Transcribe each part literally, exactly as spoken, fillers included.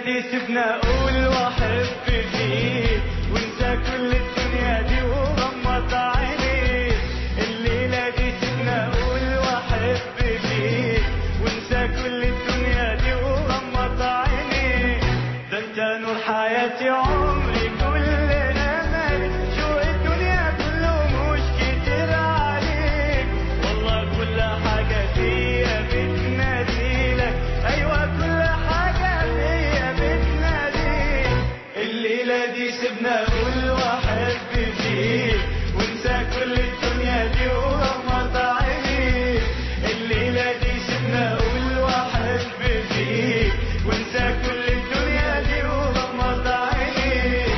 دي سيبنا اقول واحب فيك وانسى كل الدنيا دي وغمض عينيك. الليلة دي سيبنا اقول واحب فيك وانسى كل الدنيا دي وغمض عينيك. ده انت نور حياتي عمري كل امالي، شوق الدنيا كله مش كتير عليك. والله كل حاجة فيا بتناديلك، ايوه كل حاجة فيا بتناديك. الليلة دي سيبنا اقول واحب فيك وانسى كل الدنيا دي وغمض عينيك. الليلة دي سيبنا اقول واحب فيك وانسى كل الدنيا دي وغمض عينيك.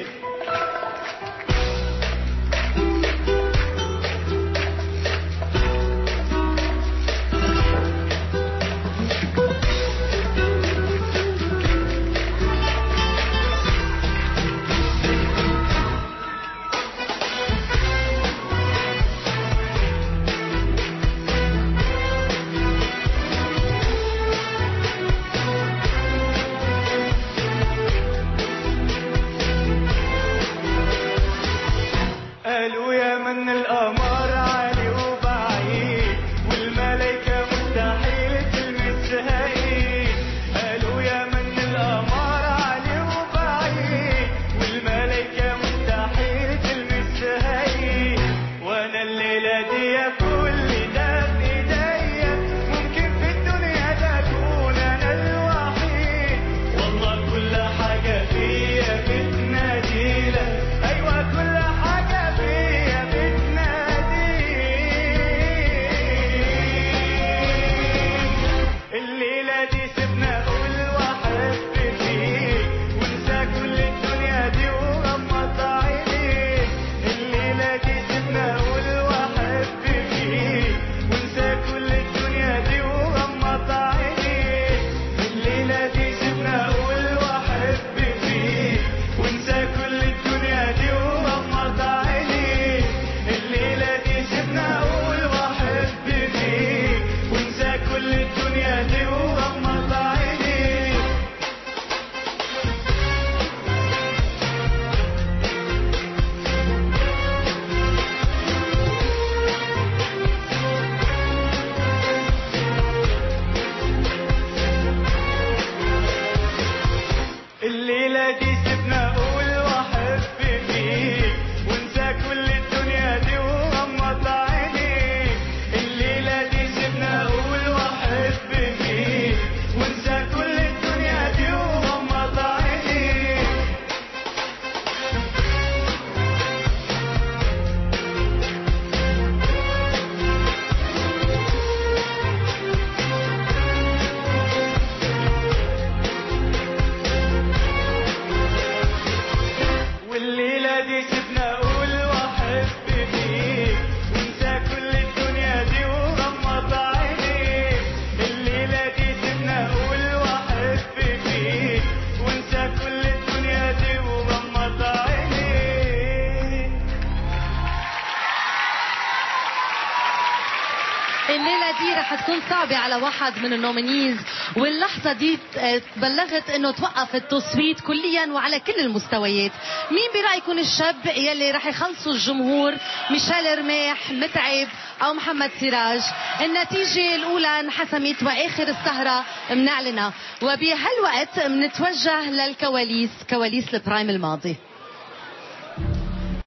قالوا يا من القمر عالي وبعيد والملايكة مستحيل تلمسها ايد. قالوا يا من القمر عالي وبعيد والملايكة مستحيل تلمسها ايد. وانا الليلة دي كل ده بايديا، ممكن في الدنيا ده اكون انا الوحيد. والله كل حاجة فيا بتناديلك، ايوه كل حاجة فيا بتناديك. الليلة دي سيبنا اقول واحب فيك وانسى كل الدنيا دي وغمض عينيك. الليلة دي سيبنا اقول واحب فيك وانسى كل الدنيا دي وغمض عينيك. الليلة دي سيبنا اقول واحب فيك وانسى كل الدنيا دي وغمض عينيك. الليلة دي سيبنا اقول واحب فيك وانسى كل الدنيا دي وغمض عينيك. الليلة دي سيبنا اقول واحب فيك وانسى كل الدنيا دي وغمض عينيك. الليلة دي سيبنا اقول واحب فيك وانسى كل الدنيا دي وغمض عينيك. والليلة دي سيبنا اقول واحب فيك وانسى كل الدنيا دي وغمض عينيك. الليلة دي سيبنا اقول واحب فيك وانسى كل الدنيا دي وغمض عينيك. الليلة دي رح تكون صعبة على واحد من النومينيز، واللحظة دي ت- بلغت انه توقف التصويت كليا وعلى كل المستويات. مين برأيكم الشاب يلي رح يخلصوا الجمهور؟ ميشيل رماح، متعب، او محمد سراج؟ النتيجة الاولى انحسمت واخر السهرة منعلنها، وبهالوقت منتوجه للكواليس، كواليس البرايم الماضي.